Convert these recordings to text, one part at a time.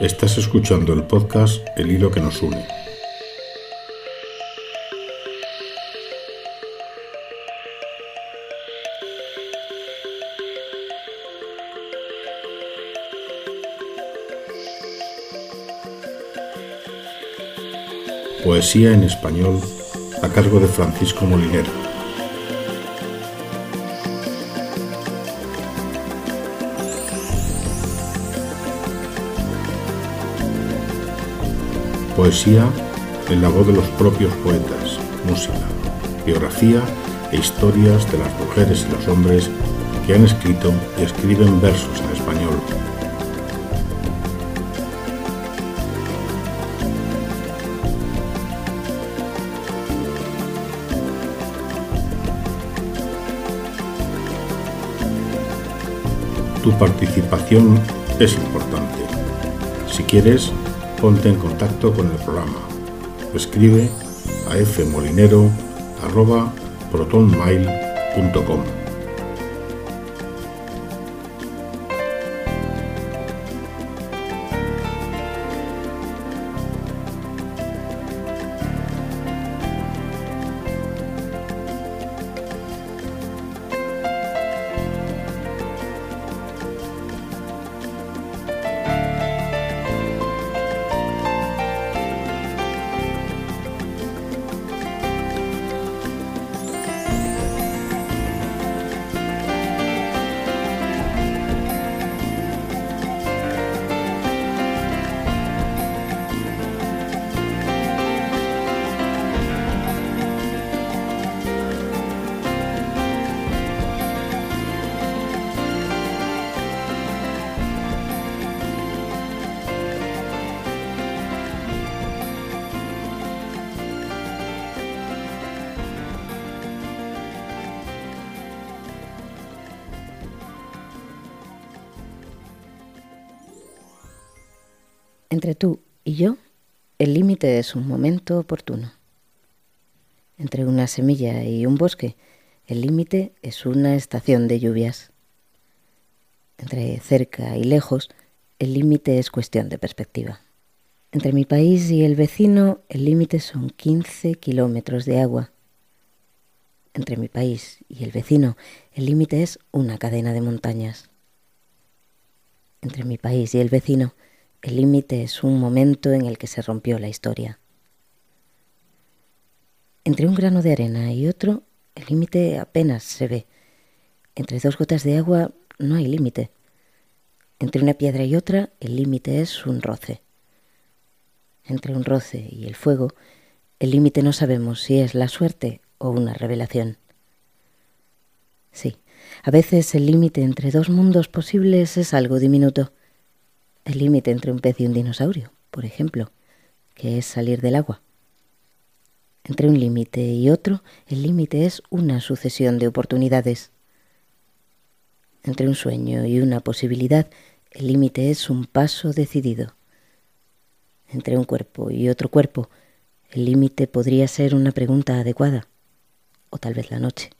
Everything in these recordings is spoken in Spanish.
Estás escuchando el podcast El hilo que nos une. Poesía en español a cargo de Francisco Molinero. Poesía en la voz de los propios poetas, música, biografía e historias de las mujeres y los hombres que han escrito y escriben versos en español. Tu participación es importante. Si quieres, ponte en contacto con el programa. Escribe a fmolinero@protonmail.com. Entre tú y yo, el límite es un momento oportuno. Entre una semilla y un bosque, el límite es una estación de lluvias. Entre cerca y lejos, el límite es cuestión de perspectiva. Entre mi país y el vecino, el límite son 15 kilómetros de agua. Entre mi país y el vecino, el límite es una cadena de montañas. Entre mi país y el vecino, el límite es un momento en el que se rompió la historia. Entre un grano de arena y otro, el límite apenas se ve. Entre dos gotas de agua no hay límite. Entre una piedra y otra, el límite es un roce. Entre un roce y el fuego, el límite no sabemos si es la suerte o una revelación. Sí, a veces el límite entre dos mundos posibles es algo diminuto. El límite entre un pez y un dinosaurio, por ejemplo, que es salir del agua. Entre un límite y otro, el límite es una sucesión de oportunidades. Entre un sueño y una posibilidad, el límite es un paso decidido. Entre un cuerpo y otro cuerpo, el límite podría ser una pregunta adecuada, o tal vez la noche.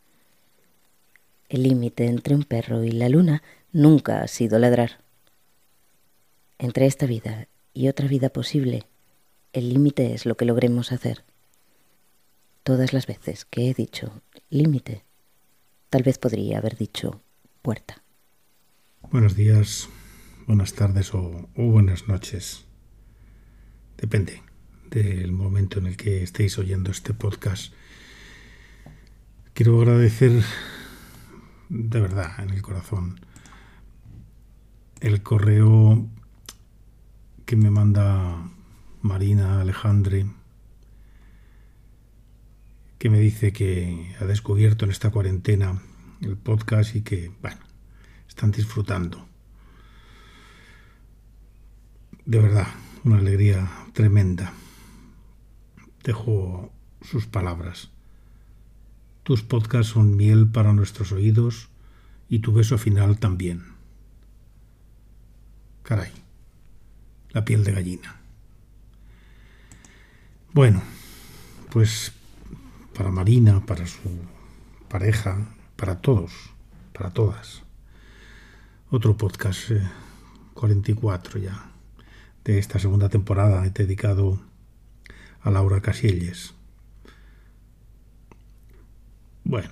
El límite entre un perro y la luna nunca ha sido ladrar. Entre esta vida y otra vida posible, el límite es lo que logremos hacer. Todas las veces que he dicho límite, tal vez podría haber dicho puerta. Buenos días, buenas tardes o buenas noches. Depende del momento en el que estéis oyendo este podcast. Quiero agradecer de verdad, en el corazón, el correo que me manda Marina Alejandre, que me dice que ha descubierto en esta cuarentena el podcast y que, están disfrutando. De verdad, una alegría tremenda. Dejo sus palabras. Tus podcasts son miel para nuestros oídos y tu beso final también. Caray. La piel de gallina. Bueno, pues para Marina, para su pareja, para todos, para todas. Otro podcast, 44 ya. de esta segunda temporada he dedicado a Laura Casillas. Bueno,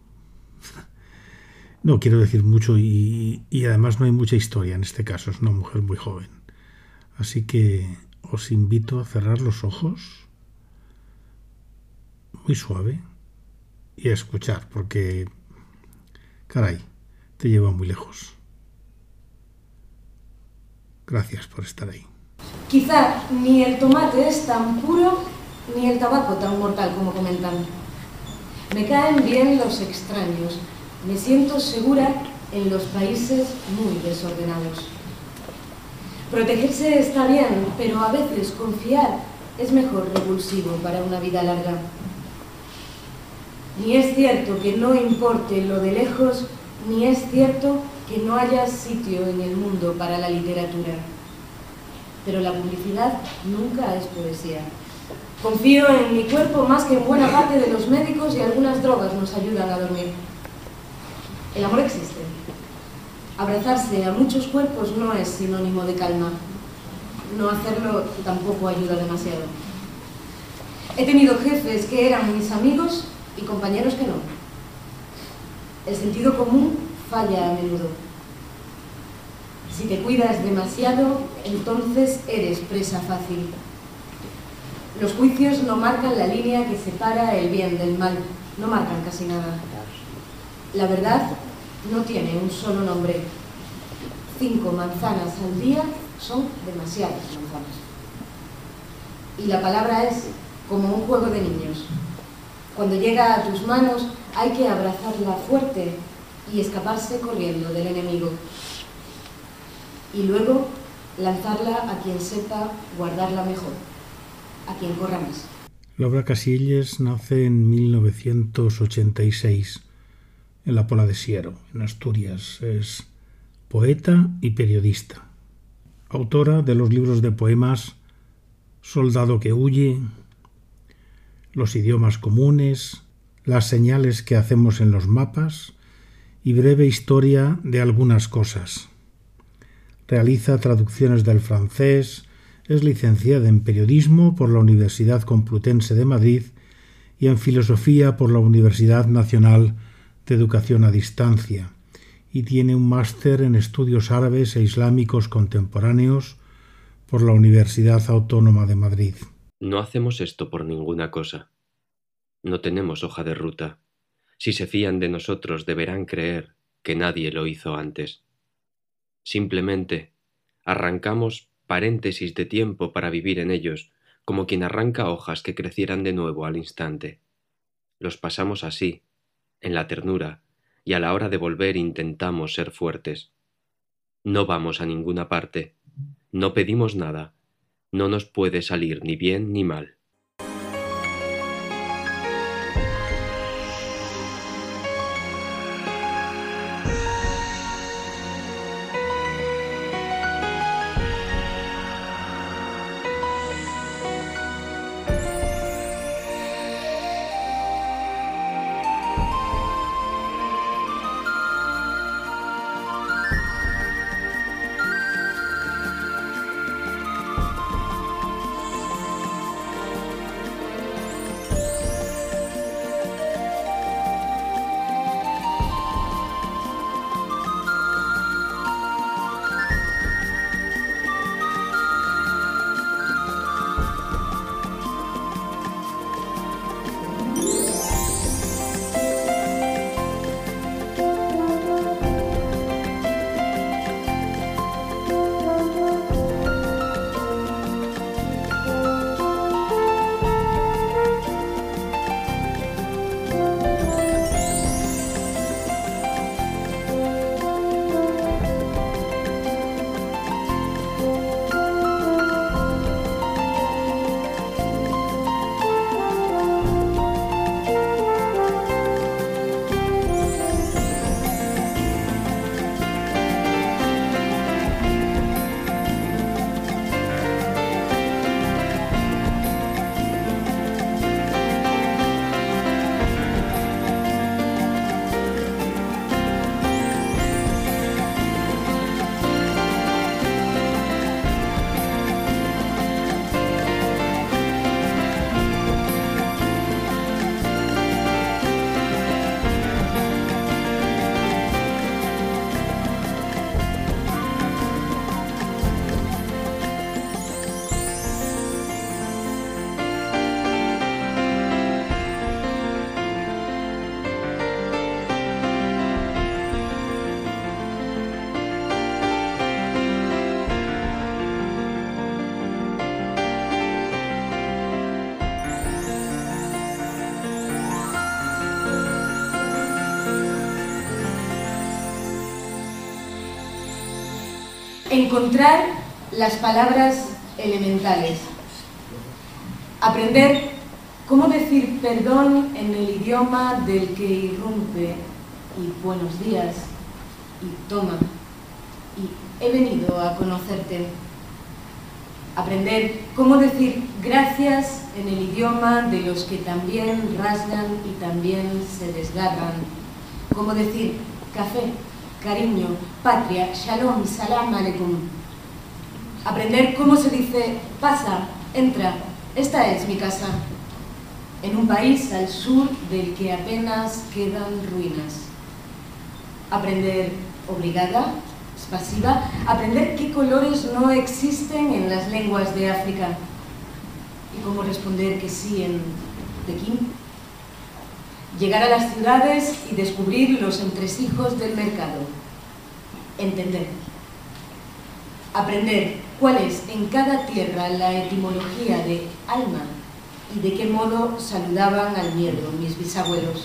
no quiero decir mucho y además no hay mucha historia en este caso, es una mujer muy joven. Así que os invito a cerrar los ojos muy suave y a escuchar, porque, caray, te lleva muy lejos. Gracias por estar ahí. Quizá ni el tomate es tan puro ni el tabaco tan mortal como comentan. Me caen bien los extraños. Me siento segura en los países muy desordenados. Protegerse está bien, pero a veces confiar es mejor revulsivo para una vida larga. Ni es cierto que no importe lo de lejos, ni es cierto que no haya sitio en el mundo para la literatura. Pero la publicidad nunca es poesía. Confío en mi cuerpo más que en buena parte de los médicos y algunas drogas nos ayudan a dormir. El amor existe. Abrazarse a muchos cuerpos no es sinónimo de calma. No hacerlo tampoco ayuda demasiado. He tenido jefes que eran mis amigos y compañeros que no. El sentido común falla a menudo. Si te cuidas demasiado, entonces eres presa fácil. Los juicios no marcan la línea que separa el bien del mal, no marcan casi nada. La verdad no tiene un solo nombre. 5 manzanas al día son demasiadas manzanas. Y la palabra es como un juego de niños. Cuando llega a tus manos hay que abrazarla fuerte y escaparse corriendo del enemigo. Y luego lanzarla a quien sepa guardarla mejor, a quien corra más. Laura Casillas nace en 1986 en la Pola de Siero, en Asturias. Es poeta y periodista. Autora de los libros de poemas Soldado que huye, Los idiomas comunes, Las señales que hacemos en los mapas y Breve historia de algunas cosas. Realiza traducciones del francés, es licenciada en Periodismo por la Universidad Complutense de Madrid y en Filosofía por la Universidad Nacional de Educación a Distancia, y tiene un máster en Estudios Árabes e Islámicos Contemporáneos por la Universidad Autónoma de Madrid. No hacemos esto por ninguna cosa. No tenemos hoja de ruta. Si se fían de nosotros, deberán creer que nadie lo hizo antes. Simplemente arrancamos paréntesis de tiempo para vivir en ellos, como quien arranca hojas que crecieran de nuevo al instante. Los pasamos así, en la ternura, y a la hora de volver intentamos ser fuertes. No vamos a ninguna parte, no pedimos nada, no nos puede salir ni bien ni mal. Encontrar las palabras elementales. Aprender cómo decir perdón en el idioma del que irrumpe y buenos días y toma y he venido a conocerte. Aprender cómo decir gracias en el idioma de los que también rasgan y también se desgarran. Cómo decir café, cariño, patria, shalom, salam aleikum. Aprender cómo se dice pasa, entra, esta es mi casa. En un país al sur del que apenas quedan ruinas. Aprender obrigada, pasiva, aprender qué colores no existen en las lenguas de África y cómo responder que sí en Pekín. Llegar a las ciudades y descubrir los entresijos del mercado. Entender. Aprender cuál es en cada tierra la etimología de alma y de qué modo saludaban al miedo mis bisabuelos.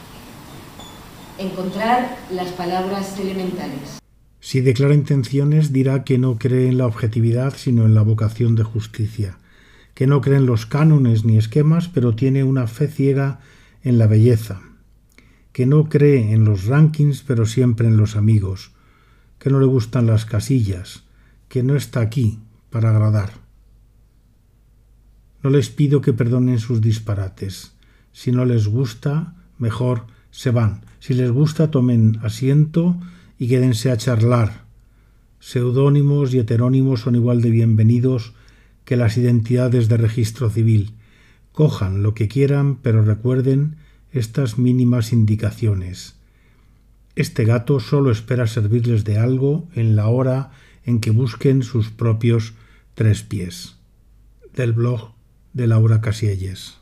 Encontrar las palabras elementales. Si declara intenciones, dirá que no cree en la objetividad, sino en la vocación de justicia, que no cree en los cánones ni esquemas, pero tiene una fe ciega en la belleza, que no cree en los rankings, pero siempre en los amigos, que no le gustan las casillas, que no está aquí para agradar. No les pido que perdonen sus disparates. Si no les gusta, mejor se van. Si les gusta, tomen asiento y quédense a charlar. Seudónimos y heterónimos son igual de bienvenidos que las identidades de registro civil. Cojan lo que quieran, pero recuerden estas mínimas indicaciones. Este gato solo espera servirles de algo en la hora en que busquen sus propios 3 pies. Del blog de Laura Casielles.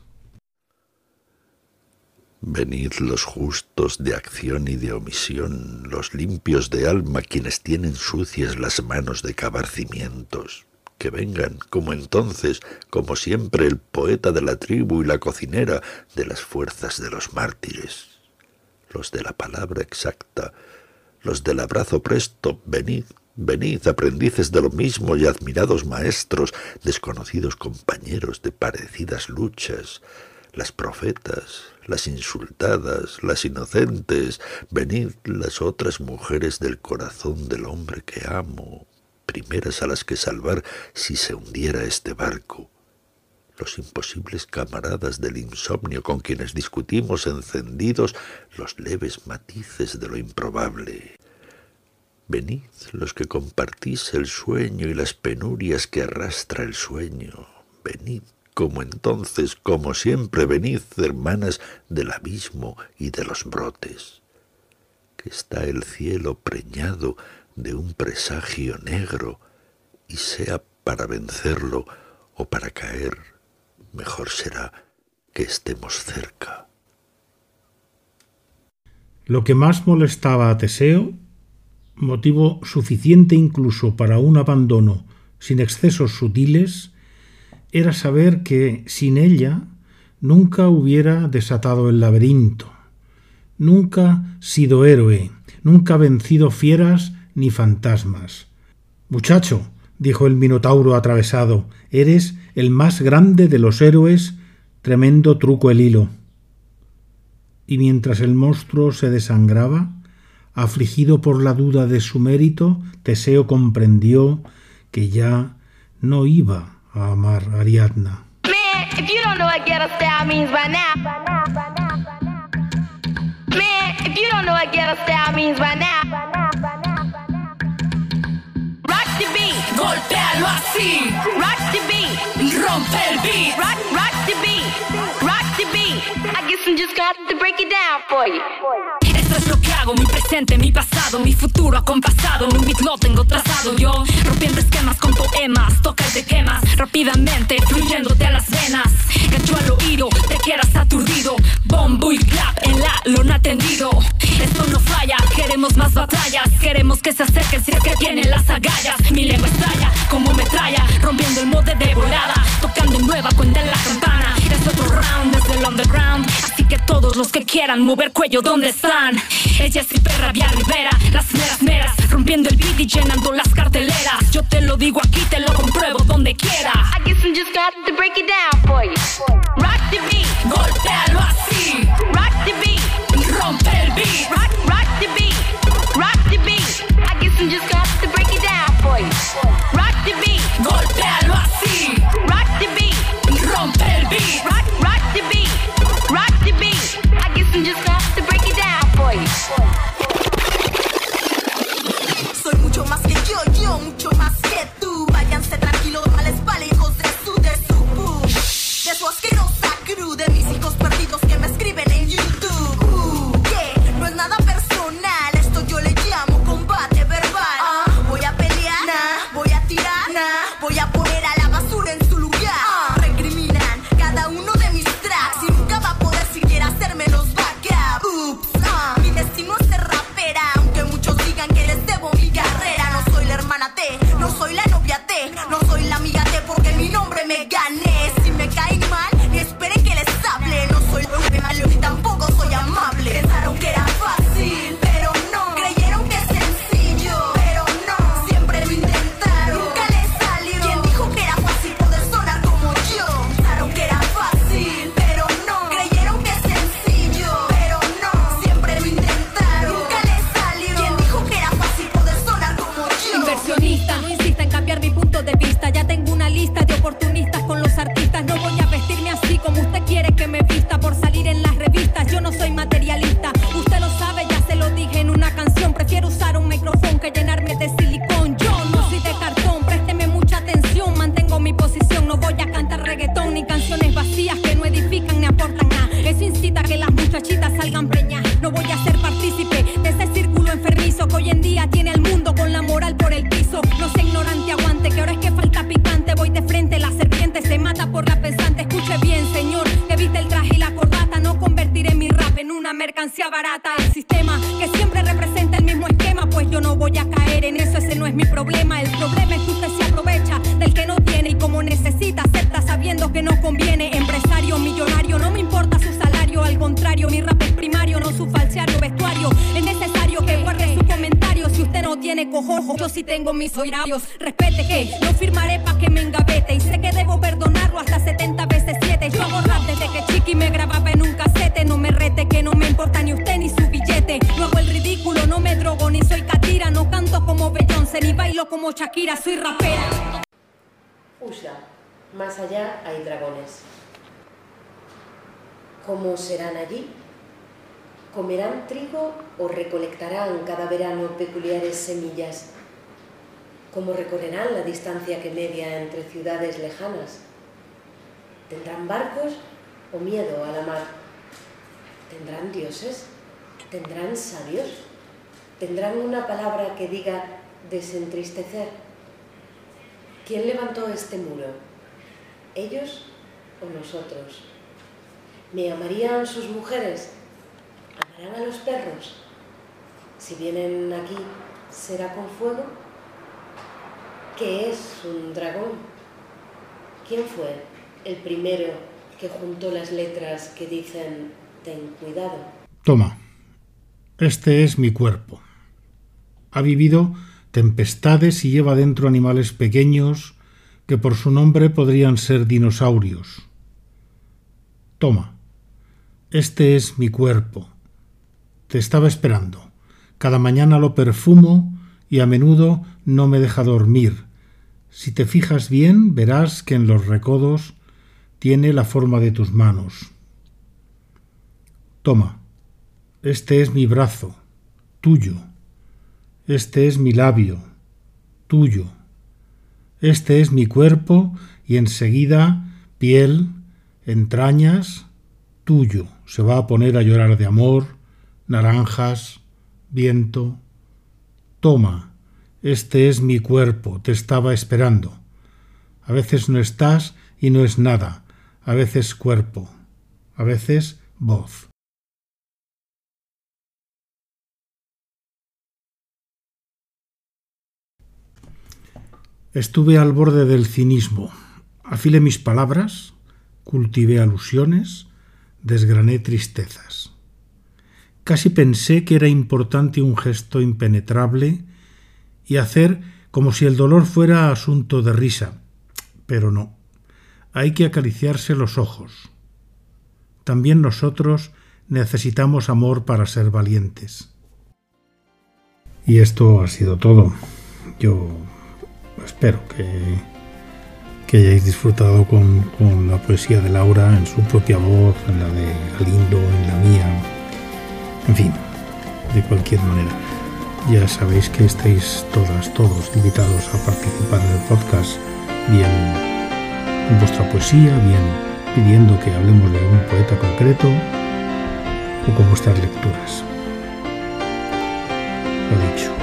Venid los justos de acción y de omisión, los limpios de alma, quienes tienen sucias las manos de cavar cimientos. Que vengan, como entonces, como siempre, el poeta de la tribu y la cocinera de las fuerzas de los mártires. Los de la palabra exacta, los del abrazo presto, venid, venid, aprendices de lo mismo y admirados maestros, desconocidos compañeros de parecidas luchas, las profetas, las insultadas, las inocentes, venid las otras mujeres del corazón del hombre que amo, primeras a las que salvar si se hundiera este barco, los imposibles camaradas del insomnio con quienes discutimos encendidos los leves matices de lo improbable. Venid los que compartís el sueño y las penurias que arrastra el sueño, venid como entonces, como siempre, venid, hermanas del abismo y de los brotes, que está el cielo preñado de un presagio negro, y sea para vencerlo o para caer, mejor será que estemos cerca. Lo que más molestaba a Teseo, motivo suficiente incluso para un abandono sin excesos sutiles, era saber que sin ella nunca hubiera desatado el laberinto, nunca sido héroe, nunca vencido fieras ni fantasmas. «Muchacho», dijo el Minotauro atravesado, «eres el más grande de los héroes, tremendo truco el hilo». Y mientras el monstruo se desangraba, afligido por la duda de su mérito, Teseo comprendió que ya no iba a amar a Ariadna. Man, if you don't know what ghetto style means by now. Man, if you don't know what ghetto style means by now. Rock the beat, golpealo así. Rock the beat, rompe el beat. Rock the beat, rock the beat. I guess I'm just gonna have to break it down for you. Esto es lo que hago, mi presente, mi pasado, mi futuro acompasado. En un beat lo tengo trazado yo, rompiendo esquemas con poemas, toca y te quemas rápidamente, fluyéndote a las venas. Gancho al oído, te quedas aturdido, bombo y clap en la lona tendido. Esto no falla, queremos más batallas, queremos que se acerquen si es que tienen las agallas. Mi lengua estalla como metralla, rompiendo el molde de volada, tocando en nueva cuenta en la campana. Es otro round desde el underground, así que todos los que quieran mover cuello, ¿dónde están? Ella es Hiperrabia Rivera, las meras meras rompiendo el beat y llenando las carteleras. Yo te lo digo aquí, te lo compruebo donde quiera. I guess I just got to break it down for you. Rock the beat, Golpéalo así, rock the beat, rompe el beat. rock the beat, rock the beat. I guess I just got to break it down for you. Rock the beat, Golpéalo así, rock the beat, rompe el beat. rock the beat, rock the beat. I guess I just got to break it down for you. Soy mucho más que yo mucho más que tú. Váyanse tranquilos, males vale, hijos de su push. De su asquerosa crew, de mis hijos perdidos que me escriben en YouTube. Yeah, no es nada personal, esto yo le llamo combate verbal. Voy a pelear, voy a tirar, voy a poner a la basura en su lugar. Recriminan cada uno de mis tracks y nunca va a poder siquiera hacerme los backup. Ups, mi destino es ser rapera, aunque muchos digan que les debo mi carrera. No soy la hermana T, no soy la novia T, no soy la amiga T porque mi nombre me gané. Si me caen mal, ni esperen que les hable. No soy malo ni tampoco soy amable. Pensaron que era fácil, pero no. Creyeron que es sencillo, pero no. Siempre lo intentaron, nunca les salió. ¿Quién dijo que era fácil poder sonar como yo? Pensaron que era fácil, pero no. Creyeron que es sencillo, pero no. Siempre lo intentaron, nunca les salió. ¿Quién dijo que era fácil poder sonar como yo? Inversionista, no insista en cambiar mi punto de vista. Ya tengo una lista de oportunistas con los artistas. No voy a vestirme así como usted quiere que me vista por salir en las revistas. Yo no soy materialista, usted lo sabe, ya se lo dije en una canción. Prefiero usar un micrófono que llenarme de silicón. Yo no soy de cartón, présteme mucha atención. Mantengo mi posición, no voy a cantar reggaetón ni canciones vacías que no edifican ni aportan nada. Eso incita a que las muchachitas salgan preñas. No voy a ser partícipe de ese círculo enfermizo que hoy en día tiene al mundo con la moral por el piso. No sé ignorante, aguante, que ahora es que falta picante. Voy de frente, la serpiente se mata por la pensante. Escuche bien, señor, que viste el traje y la corbata. No convertiré mi rap en una mercancía barata. El sistema que siempre representa el mismo esquema, pues yo no voy a caer en eso, ese no es mi problema. El problema es que usted se aprovecha del que no tiene y como necesita, acepta sabiendo que no conviene. Empresario, millonario, no me importa su salario. Al contrario, mi rap es primario, no su falseario vestuario. Es necesario que guarde su comentario. Si usted no tiene cojones, yo sí tengo mis horarios. Respete que no firmaré pa' que me engavete. Y sé que debo perdonarlo hasta 70 veces 7. Yo hago rap desde que chiqui me grababa en un casete. No me rete que no me importa ni usted ni su billete. No hago el ridículo, no me drogo ni soy catira. No canto como Beyoncé ni bailo como Shakira, soy rapera. Usha, más allá hay dragones. ¿Cómo serán allí? ¿Comerán trigo o recolectarán cada verano peculiares semillas? ¿Cómo recorrerán la distancia que media entre ciudades lejanas? ¿Tendrán barcos o miedo a la mar? ¿Tendrán dioses? ¿Tendrán sabios? ¿Tendrán una palabra que diga desentristecer? ¿Quién levantó este muro? ¿Ellos o nosotros? ¿Me amarían sus mujeres? ¿Amarán a los perros? Si vienen aquí, ¿será con fuego? ¿Qué es un dragón? ¿Quién fue el primero que juntó las letras que dicen ten cuidado? Toma, este es mi cuerpo. Ha vivido tempestades y lleva dentro animales pequeños que por su nombre podrían ser dinosaurios. Toma, este es mi cuerpo. Te estaba esperando. Cada mañana lo perfumo y a menudo no me deja dormir. Si te fijas bien, verás que en los recodos tiene la forma de tus manos. Toma, este es mi brazo, tuyo. Este es mi labio, tuyo. Este es mi cuerpo y enseguida piel, entrañas, tuyo. Se va a poner a llorar de amor, naranjas, viento. Toma, este es mi cuerpo, te estaba esperando. A veces no estás y no es nada, a veces cuerpo, a veces voz. Estuve al borde del cinismo. Afilé mis palabras, cultivé alusiones, desgrané tristezas. Casi pensé que era importante un gesto impenetrable y hacer como si el dolor fuera asunto de risa. Pero no, hay que acariciarse los ojos. También nosotros necesitamos amor para ser valientes. Y esto ha sido todo. Yo espero que hayáis disfrutado con la poesía de Laura en su propia voz, en la de Galindo, en la mía, en fin, de cualquier manera. Ya sabéis que estáis todos invitados a participar en el podcast, bien en vuestra poesía, bien pidiendo que hablemos de algún poeta concreto o con vuestras lecturas. Lo dicho.